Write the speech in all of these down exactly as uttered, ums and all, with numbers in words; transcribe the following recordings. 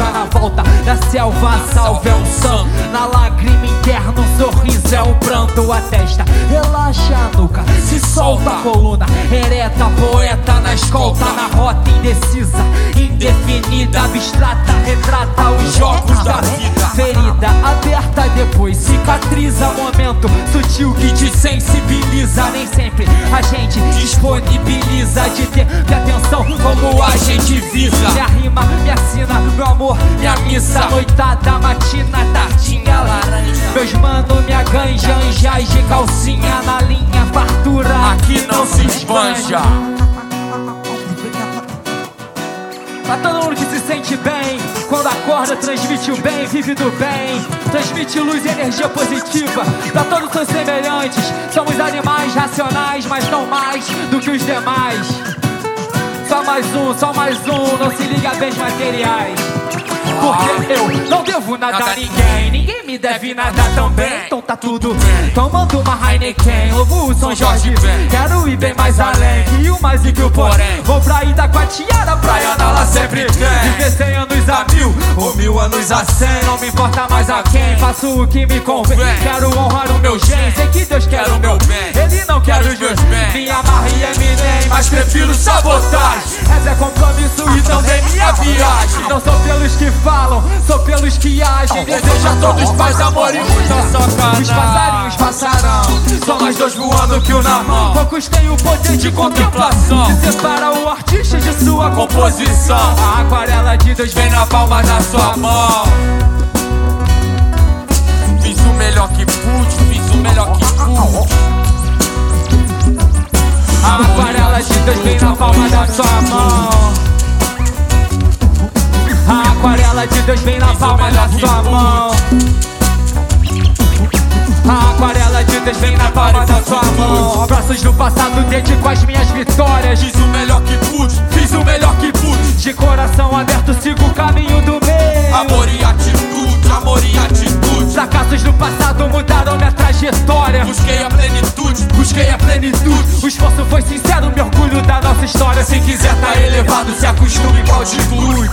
na volta da selva, a salva é um santo. Na lágrima interna um sorriso é um pranto. A testa relaxa a nuca, se solta a coluna ereta, poeta na escolta, na rota indecisa, indefinida, abstrata, retrata os jogos da vida. Ferida aberta, depois cicatriza. Momento sutil que te sensibiliza. Nem sempre a gente disponibiliza de ter minha atenção como a gente visa. Minha rima me assina, meu amor, minha missa. Noitada, matina, tardinha, laranja. Meus mano, minha ganja, anjais de calcinha na linha, fartura aqui não se esbanja. Pra todo mundo que se sente bem, quando acorda transmite o bem, vive do bem, transmite luz e energia positiva. Pra todos os semelhantes, somos animais racionais, mas não mais do que os demais. Só mais um, só mais um, não se liga a bens materiais. Porque eu não devo nada a ninguém, ninguém me deve nada também. Então tá tudo bem, tomando uma Heineken, louvo o São Jorge, quero ir bem mais além, e o mais e que o porém. Vou pra ida com a tiara, praia lá sempre tem. Viver cem anos a mil, ou mil anos a cem, não me importa mais a quem, faço o que me convém. Quero honrar o meu gen, sei que Deus quer o meu bem, Ele não quer os meus bens. Me amarra e Eminem, mas prefiro sabotagem. Essa é compromisso e não tem minha viagem. Não sou pelos que falam, sou pelos que agem. Desejo a todos paz, amor e muita sacanagem. Os passarinhos passarão, só nós dois voando que o na mão. Poucos têm o poder de contemplação, que separa o artista de sua composição. A aquarela de Deus vem na palma da sua mão. Fiz o melhor que pude, fiz o melhor que pude. A aquarela de Deus vem na palma da sua mão. A aquarela de Deus vem na palma da sua mão. A aquarela de Deus vem na palma da sua mão. Abraços do passado, dedico as minhas vitórias. Fiz o melhor que pude, fiz o melhor que pude. De coração aberto sigo o caminho do meio. Amor e atitude, amor e atitude. Fracassos do passado mudaram minha trajetória. Busquei a plenitude, busquei a plenitude. O esforço foi sincero, me orgulho da nossa história. Se quiser tá elevado, se acostume com a altitude.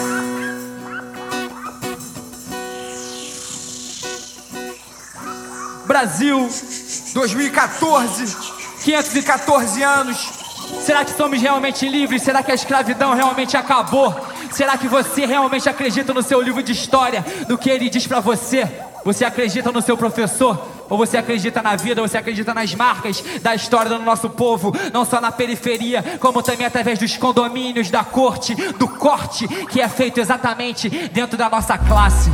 Brasil, dois mil e quatorze, quinhentos e quatorze anos. Será que somos realmente livres? Será que a escravidão realmente acabou? Será que você realmente acredita no seu livro de história, no que ele diz pra você? Você acredita no seu professor? Ou você acredita na vida? Você acredita nas marcas da história do nosso povo? Não só na periferia, como também através dos condomínios, da corte, do corte que é feito exatamente dentro da nossa classe.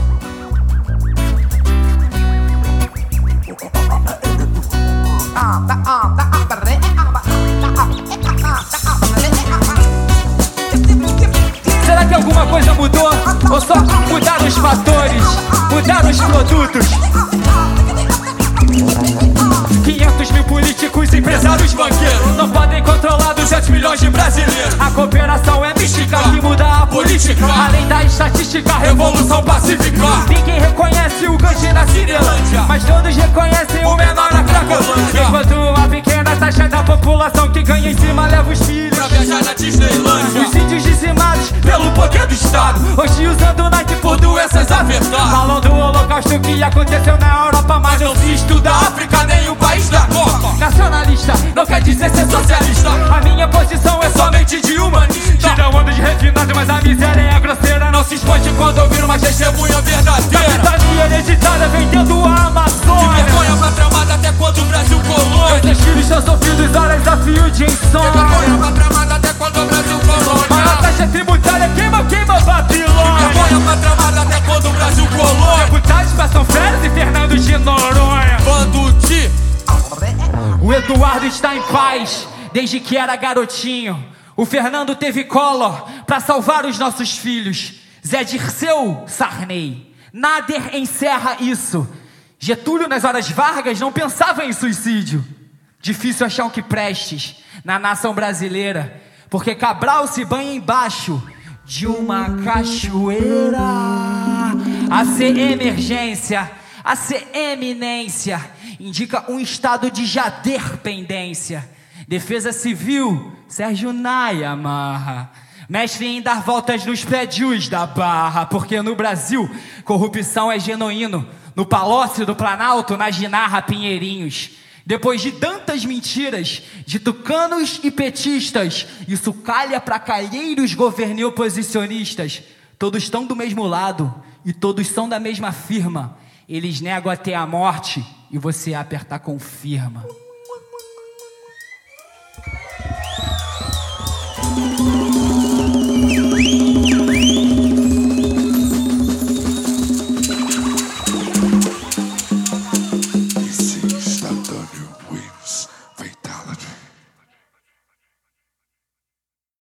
Será que alguma coisa mudou? Ou só mudaram os fatores? Mudaram os produtos? quinhentos mil políticos, empresários, banqueiros não podem controlar duzentos milhões de brasileiros. A cooperação é mística que muda a política. Além da estatística, revolução pacífica. Ninguém reconhece o Gandhi na Cinelândia, mas todos reconhecem o menor na Cracolândia. Enquanto a pequena taxa da população que ganha em cima leva os filhos pra viajar na Disneylândia. Os índios dizimados pelo poder do Estado, hoje usando Nike por doenças afetadas. Falam do holocausto que aconteceu na Europa, mas não se estuda a África nem o país da Copa. Nacionalista não quer dizer ser socialista. A minha posição é somente de humanista. Te dão ando de refinado, mas a miséria é a grosseira. Não se expande quando ouvir uma testemunha verdadeira. Capitania hereditária vendendo a Amazônia. De vergonha pra tramada até quando o Brasil colônia. Meus filhos são sofridos, olha desafio de insônia. De vergonha pra tramada até quando o Brasil colônia. Mas a taxa tributária queima, queima Babilônia. De vergonha pra tramada até quando o Brasil colônia. Deputados passam férias e Fernando de Noronha. Bando de... O Eduardo está em paz desde que era garotinho. O Fernando teve Collor pra salvar os nossos filhos. Zé Dirceu Sarney. Nader encerra isso. Getúlio nas horas Vargas não pensava em suicídio. Difícil achar um que prestes na nação brasileira, porque Cabral se banha embaixo de uma cachoeira. A ser emergência, a ser eminência, indica um estado de já dependência. Defesa Civil, Sérgio Naya amarra. Mestre em dar voltas nos prédios da Barra, porque no Brasil corrupção é genuíno. No Palácio do Planalto, na Ginarra, Pinheirinhos. Depois de tantas mentiras, de tucanos e petistas, isso calha pra calheiros governo oposicionistas. Todos estão do mesmo lado e todos são da mesma firma. Eles negam até a morte e você apertar confirma.